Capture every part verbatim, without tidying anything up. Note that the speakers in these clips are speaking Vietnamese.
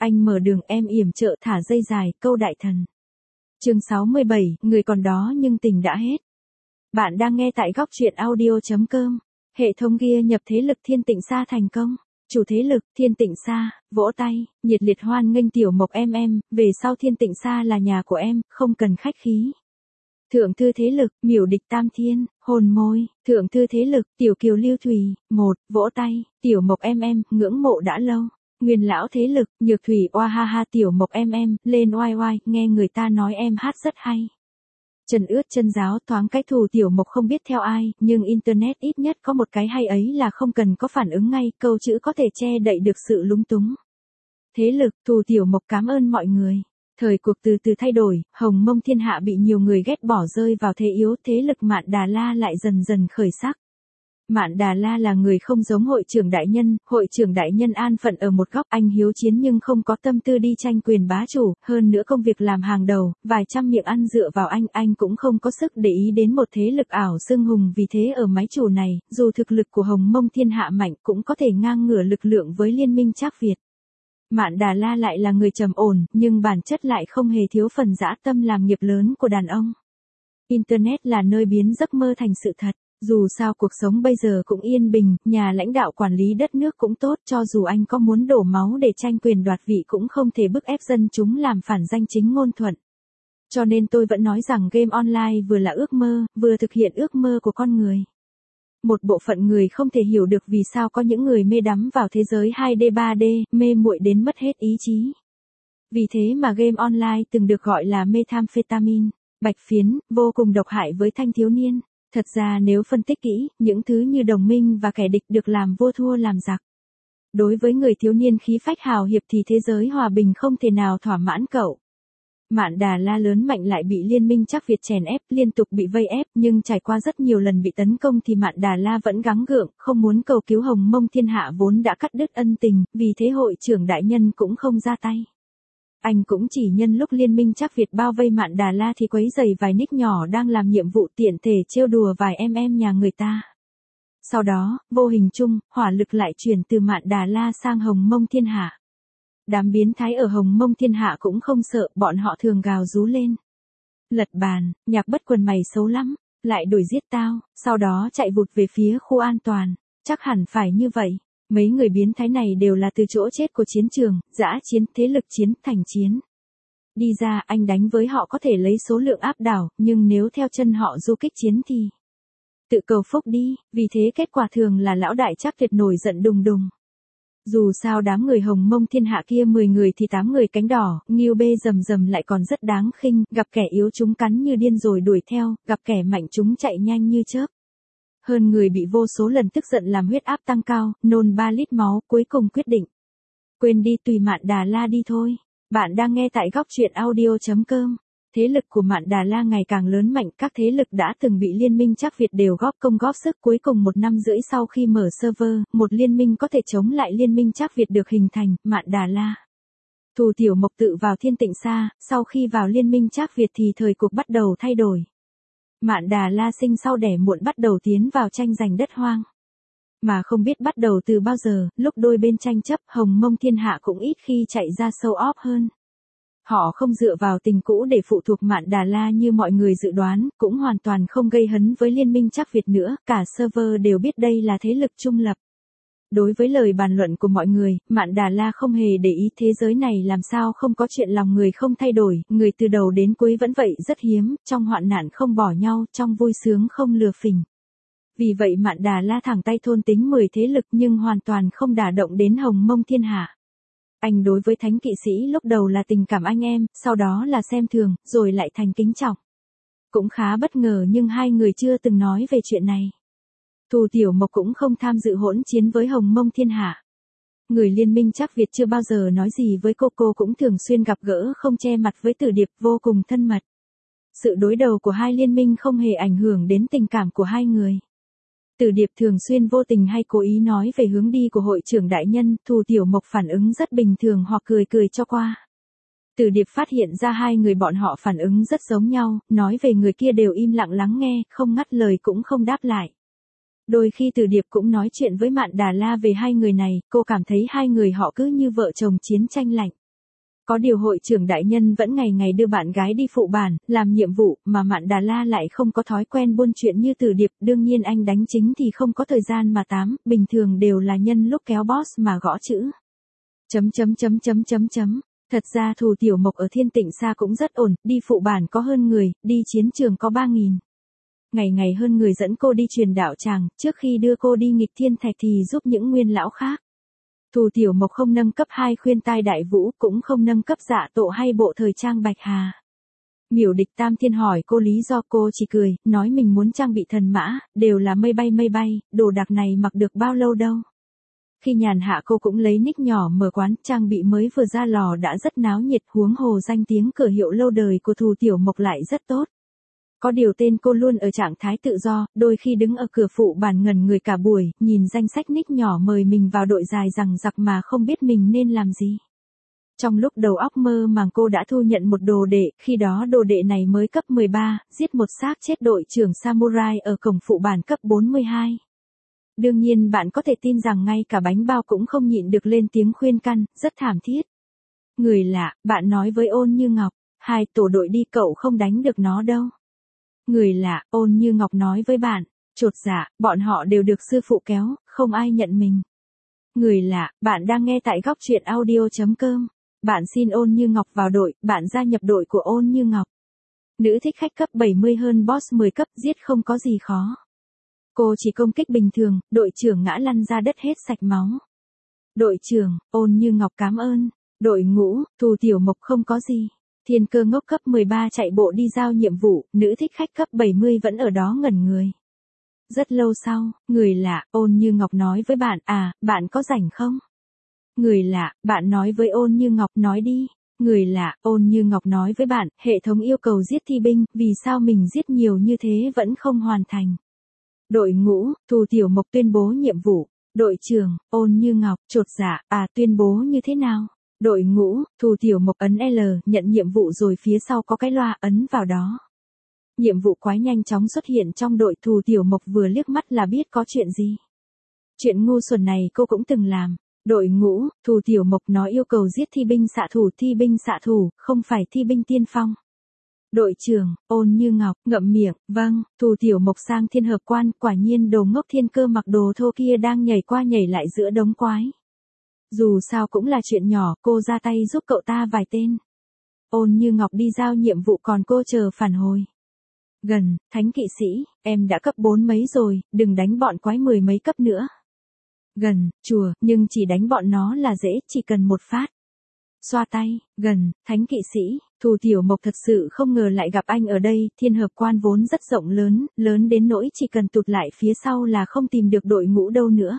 Anh mở đường em yểm trợ thả dây dài, câu đại thần. Chương sáu mươi bảy, người còn đó nhưng tình đã hết. Bạn đang nghe tại góc truyện audio chấm com. Hệ thống Gear nhập thế lực Thiên Tịnh Sa thành công. Chủ thế lực Thiên Tịnh Sa, vỗ tay, nhiệt liệt hoan nghênh Tiểu Mộc em em, về sau Thiên Tịnh Sa là nhà của em, không cần khách khí. Thượng thư thế lực, miểu địch Tam Thiên, hồn môi, thượng thư thế lực, Tiểu Kiều Lưu Thủy, một, vỗ tay, Tiểu Mộc em em, ngưỡng mộ đã lâu. Nguyên lão thế lực, Nhược Thủy oa ha ha Tiểu Mộc em em, lên oai oai, nghe người ta nói em hát rất hay. Trần ướt chân giáo thoáng cái thù Tiểu Mộc không biết theo ai, nhưng internet ít nhất có một cái hay ấy là không cần có phản ứng ngay, câu chữ có thể che đậy được sự lúng túng. Thế lực, thù Tiểu Mộc cảm ơn mọi người. Thời cuộc từ từ thay đổi, Hồng Mông thiên hạ bị nhiều người ghét bỏ rơi vào thế yếu, thế lực Mạn Đà La lại dần dần khởi sắc. Mạn Đà La là người không giống hội trưởng đại nhân, hội trưởng đại nhân an phận ở một góc, anh hiếu chiến nhưng không có tâm tư đi tranh quyền bá chủ, hơn nữa công việc làm hàng đầu, vài trăm miệng ăn dựa vào anh, anh cũng không có sức để ý đến một thế lực ảo xưng hùng, vì thế ở máy chủ này, dù thực lực của Hồng Mông thiên hạ mạnh cũng có thể ngang ngửa lực lượng với liên minh Trác Việt. Mạn Đà La lại là người trầm ổn, nhưng bản chất lại không hề thiếu phần dã tâm làm nghiệp lớn của đàn ông. Internet là nơi biến giấc mơ thành sự thật. Dù sao cuộc sống bây giờ cũng yên bình, nhà lãnh đạo quản lý đất nước cũng tốt, cho dù anh có muốn đổ máu để tranh quyền đoạt vị cũng không thể bức ép dân chúng làm phản danh chính ngôn thuận. Cho nên tôi vẫn nói rằng game online vừa là ước mơ, vừa thực hiện ước mơ của con người. Một bộ phận người không thể hiểu được vì sao có những người mê đắm vào thế giới hai D ba D, mê muội đến mất hết ý chí. Vì thế mà game online từng được gọi là methamphetamine, bạch phiến, vô cùng độc hại với thanh thiếu niên. Thật ra nếu phân tích kỹ, những thứ như đồng minh và kẻ địch được làm vua thua làm giặc. Đối với người thiếu niên khí phách hào hiệp thì thế giới hòa bình không thể nào thỏa mãn cậu. Mạn Đà La lớn mạnh lại bị liên minh Trác Việt chèn ép, liên tục bị vây ép, nhưng trải qua rất nhiều lần bị tấn công thì Mạn Đà La vẫn gắng gượng, không muốn cầu cứu Hồng Mông thiên hạ vốn đã cắt đứt ân tình, vì thế hội trưởng đại nhân cũng không ra tay. Anh cũng chỉ nhân lúc liên minh Trác Việt bao vây Mạn Đà La thì quấy rầy vài nick nhỏ đang làm nhiệm vụ, tiện thể trêu đùa vài em em nhà người ta. Sau đó, vô hình chung, hỏa lực lại chuyển từ Mạn Đà La sang Hồng Mông thiên hạ. Đám biến thái ở Hồng Mông thiên hạ cũng không sợ, bọn họ thường gào rú lên. Lật bàn, Nhạc Bất Quần mày xấu lắm, lại đuổi giết tao, sau đó chạy vụt về phía khu an toàn. Chắc hẳn phải như vậy. Mấy người biến thái này đều là từ chỗ chết của chiến trường, dã chiến, thế lực chiến, thành chiến. Đi ra, anh đánh với họ có thể lấy số lượng áp đảo, nhưng nếu theo chân họ du kích chiến thì tự cầu phúc đi, vì thế kết quả thường là lão đại Trác Việt nổi giận đùng đùng. Dù sao đám người Hồng Mông thiên hạ kia mười người thì tám người cánh đỏ, Ngưu Bê rầm rầm lại còn rất đáng khinh, gặp kẻ yếu chúng cắn như điên rồi đuổi theo, gặp kẻ mạnh chúng chạy nhanh như chớp. Hơn người bị vô số lần tức giận làm huyết áp tăng cao, nôn ba lít máu, cuối cùng quyết định. Quên đi, tùy Mạn Đà La đi thôi. Bạn đang nghe tại góc truyện audio chấm com. Thế lực của Mạn Đà La ngày càng lớn mạnh, các thế lực đã từng bị liên minh Trác Việt đều góp công góp sức, cuối cùng một năm rưỡi sau khi mở server, một liên minh có thể chống lại liên minh Trác Việt được hình thành, Mạn Đà La. Thù Tiểu Mộc tự vào Thiên Tịnh Sa, sau khi vào liên minh Trác Việt thì thời cuộc bắt đầu thay đổi. Mạn Đà La sinh sau đẻ muộn bắt đầu tiến vào tranh giành đất hoang. Mà không biết bắt đầu từ bao giờ, lúc đôi bên tranh chấp, Hồng Mông thiên hạ cũng ít khi chạy ra show off hơn. Họ không dựa vào tình cũ để phụ thuộc Mạn Đà La như mọi người dự đoán, cũng hoàn toàn không gây hấn với liên minh Trác Việt nữa, cả server đều biết đây là thế lực trung lập. Đối với lời bàn luận của mọi người, Mạn Đà La không hề để ý, thế giới này làm sao không có chuyện lòng người không thay đổi, người từ đầu đến cuối vẫn vậy, rất hiếm, trong hoạn nạn không bỏ nhau, trong vui sướng không lừa phỉnh. Vì vậy Mạn Đà La thẳng tay thôn tính mười thế lực nhưng hoàn toàn không đả động đến Hồng Mông thiên hạ. Anh đối với thánh kỵ sĩ lúc đầu là tình cảm anh em, sau đó là xem thường, rồi lại thành kính trọng. Cũng khá bất ngờ nhưng hai người chưa từng nói về chuyện này. Thù Tiểu Mộc cũng không tham dự hỗn chiến với Hồng Mông thiên hạ. Người liên minh Trác Việt chưa bao giờ nói gì với cô, cô cũng thường xuyên gặp gỡ không che mặt với Tử Điệp, vô cùng thân mật. Sự đối đầu của hai liên minh không hề ảnh hưởng đến tình cảm của hai người. Tử Điệp thường xuyên vô tình hay cố ý nói về hướng đi của hội trưởng đại nhân, Thù Tiểu Mộc phản ứng rất bình thường hoặc cười cười cho qua. Tử Điệp phát hiện ra hai người bọn họ phản ứng rất giống nhau, nói về người kia đều im lặng lắng nghe, không ngắt lời cũng không đáp lại. Đôi khi Tử Điệp cũng nói chuyện với Mạn Đà La về hai người này, cô cảm thấy hai người họ cứ như vợ chồng chiến tranh lạnh. Có điều hội trưởng đại nhân vẫn ngày ngày đưa bạn gái đi phụ bản, làm nhiệm vụ, mà Mạn Đà La lại không có thói quen buôn chuyện như Từ Điệp, đương nhiên anh đánh chính thì không có thời gian mà tám, bình thường đều là nhân lúc kéo boss mà gõ chữ. Chấm chấm chấm chấm chấm chấm. Thật ra Thù Tiểu Mộc ở Thiên Tịnh Sa cũng rất ổn, đi phụ bản có hơn người, đi chiến trường có ba nghìn. Ngày ngày hơn người dẫn cô đi truyền đạo tràng, trước khi đưa cô đi nghịch thiên thạch thì giúp những nguyên lão khác. Thù Tiểu Mộc không nâng cấp hai khuyên tai đại vũ, cũng không nâng cấp dạ tổ hay bộ thời trang bạch hà. Miểu Địch Tam Thiên hỏi cô lý do, cô chỉ cười, nói mình muốn trang bị thần mã, đều là mây bay mây bay, đồ đặc này mặc được bao lâu đâu. Khi nhàn hạ cô cũng lấy nick nhỏ mở quán, trang bị mới vừa ra lò đã rất náo nhiệt, huống hồ danh tiếng cửa hiệu lâu đời của Thù Tiểu Mộc lại rất tốt. Có điều tên cô luôn ở trạng thái tự do, đôi khi đứng ở cửa phụ bản ngẩn người cả buổi, nhìn danh sách nick nhỏ mời mình vào đội dài rằng giặc mà không biết mình nên làm gì. Trong lúc đầu óc mơ màng cô đã thu nhận một đồ đệ, khi đó đồ đệ này mới cấp mười ba, giết một xác chết đội trưởng Samurai ở cổng phụ bản cấp bốn mươi hai. Đương nhiên bạn có thể tin rằng ngay cả bánh bao cũng không nhịn được lên tiếng khuyên can, rất thảm thiết. Người lạ, bạn nói với Ôn Như Ngọc, hai tổ đội đi cậu không đánh được nó đâu. Người lạ, Ôn Như Ngọc nói với bạn, chột dạ, bọn họ đều được sư phụ kéo, không ai nhận mình. Người lạ, bạn đang nghe tại góc truyện audio chấm com. Bạn xin Ôn Như Ngọc vào đội, bạn gia nhập đội của Ôn Như Ngọc. Nữ thích khách cấp bảy mươi hơn boss mười cấp, giết không có gì khó. Cô chỉ công kích bình thường, đội trưởng ngã lăn ra đất hết sạch máu. Đội trưởng, Ôn Như Ngọc cảm ơn. Đội ngũ, Thù Tiểu Mộc không có gì. Thiên Cơ ngốc cấp mười ba chạy bộ đi giao nhiệm vụ, nữ thích khách cấp bảy mươi vẫn ở đó ngẩn người. Rất lâu sau, người lạ, Ôn Như Ngọc nói với bạn, à, bạn có rảnh không? Người lạ, bạn nói với Ôn Như Ngọc, nói đi. Người lạ, Ôn Như Ngọc nói với bạn, hệ thống yêu cầu giết thi binh, vì sao mình giết nhiều như thế vẫn không hoàn thành. Đội ngũ, Thù Tiểu Mộc tuyên bố nhiệm vụ. Đội trưởng, Ôn Như Ngọc, chột dạ, à tuyên bố như thế nào? Đội ngũ, Thù Tiểu Mộc ấn L, nhận nhiệm vụ rồi phía sau có cái loa, ấn vào đó. Nhiệm vụ quái nhanh chóng xuất hiện trong đội. Thù Tiểu Mộc vừa liếc mắt là biết có chuyện gì. Chuyện ngu xuẩn này cô cũng từng làm. Đội ngũ, Thù Tiểu Mộc nói yêu cầu giết thi binh xạ thủ, thi binh xạ thủ, không phải thi binh tiên phong. Đội trưởng, Ôn Như Ngọc, ngậm miệng, vâng, Thù Tiểu Mộc sang Thiên Hợp Quan, quả nhiên đồ ngốc Thiên Cơ mặc đồ thô kia đang nhảy qua nhảy lại giữa đống quái. Dù sao cũng là chuyện nhỏ, cô ra tay giúp cậu ta vài tên. Ôn Như Ngọc đi giao nhiệm vụ còn cô chờ phản hồi. Gần, Thánh Kỵ Sĩ, em đã cấp bốn mấy rồi, đừng đánh bọn quái mười mấy cấp nữa. Gần, chùa, nhưng chỉ đánh bọn nó là dễ, chỉ cần một phát. Xoa tay, gần, Thánh Kỵ Sĩ, Thù Tiểu Mộc thật sự không ngờ lại gặp anh ở đây, Thiên Hợp Quan vốn rất rộng lớn, lớn đến nỗi chỉ cần tụt lại phía sau là không tìm được đội ngũ đâu nữa.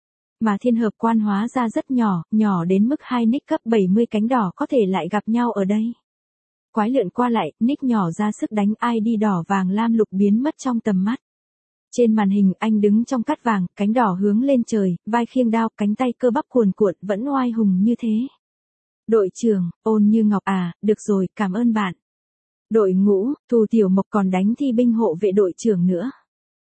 Mà Thiên Hợp Quan hóa ra rất nhỏ, nhỏ đến mức hai nick cấp bảy mươi cánh đỏ có thể lại gặp nhau ở đây. Quái lượn qua lại, nick nhỏ ra sức đánh i đê đỏ vàng lam lục biến mất trong tầm mắt. Trên màn hình anh đứng trong cát vàng, cánh đỏ hướng lên trời, vai khiêng đao, cánh tay cơ bắp cuồn cuộn vẫn oai hùng như thế. Đội trưởng, Ôn Như Ngọc à, được rồi, cảm ơn bạn. Đội ngũ, Thù Tiểu Mộc còn đánh thi binh hộ vệ đội trưởng nữa.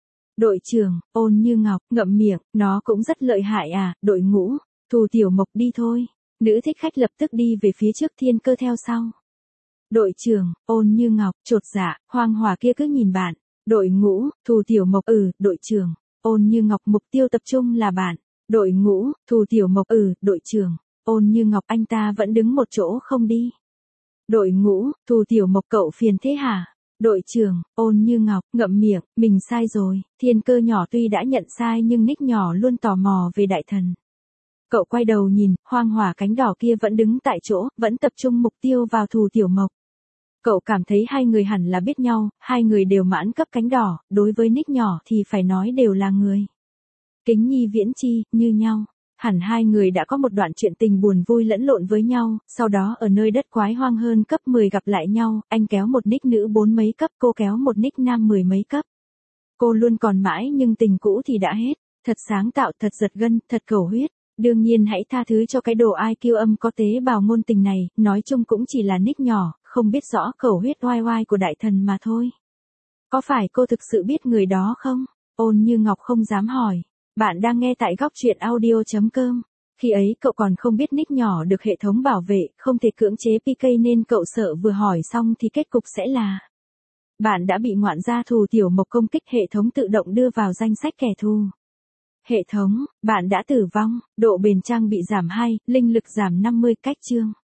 Đội trưởng, Ôn Như Ngọc, ngậm miệng, nó cũng rất lợi hại à, đội ngũ, Thù Tiểu Mộc đi thôi. Nữ thích khách lập tức đi về phía trước, Thiên Cơ theo sau. Đội trưởng, Ôn Như Ngọc, chột dạ, hoang hòa kia cứ nhìn bạn. Đội ngũ, Thù Tiểu Mộc, ừ, đội trưởng, Ôn Như Ngọc, mục tiêu tập trung là bạn. Đội ngũ, Thù Tiểu Mộc, ừ, đội trưởng, Ôn Như Ngọc, anh ta vẫn đứng một chỗ không đi. Đội ngũ, Thù Tiểu Mộc, cậu phiền thế hả? Đội trưởng, Ôn Như Ngọc, ngậm miệng, mình sai rồi. Thiên Cơ nhỏ tuy đã nhận sai nhưng nick nhỏ luôn tò mò về đại thần. Cậu quay đầu nhìn, hoang hỏa cánh đỏ kia vẫn đứng tại chỗ, vẫn tập trung mục tiêu vào Thù Tiểu Mộc. Cậu cảm thấy hai người hẳn là biết nhau, hai người đều mãn cấp cánh đỏ, đối với nick nhỏ thì phải nói đều là người. Kính nhi viễn chi, như nhau. Hẳn hai người đã có một đoạn chuyện tình buồn vui lẫn lộn với nhau, sau đó ở nơi đất quái hoang hơn cấp mười gặp lại nhau, anh kéo một nick nữ bốn mấy cấp, cô kéo một nick nam mười mấy cấp. Cô luôn còn mãi nhưng tình cũ thì đã hết, thật sáng tạo, thật giật gân, thật cầu huyết. Đương nhiên hãy tha thứ cho cái đồ i kiu âm có tế bào ngôn tình này, nói chung cũng chỉ là nick nhỏ, không biết rõ khẩu huyết oai oai của đại thần mà thôi. Có phải cô thực sự biết người đó không? Ôn Như Ngọc không dám hỏi. Bạn đang nghe tại góc truyện audio chấm com. Khi ấy cậu còn không biết nick nhỏ được hệ thống bảo vệ, không thể cưỡng chế pê ca nên cậu sợ vừa hỏi xong thì kết cục sẽ là bạn đã bị ngoạn gia thù tiểu mộc công kích, hệ thống tự động đưa vào danh sách kẻ thù. Hệ thống, bạn đã tử vong, độ bền trang bị giảm hai, linh lực giảm năm mươi, cách chương.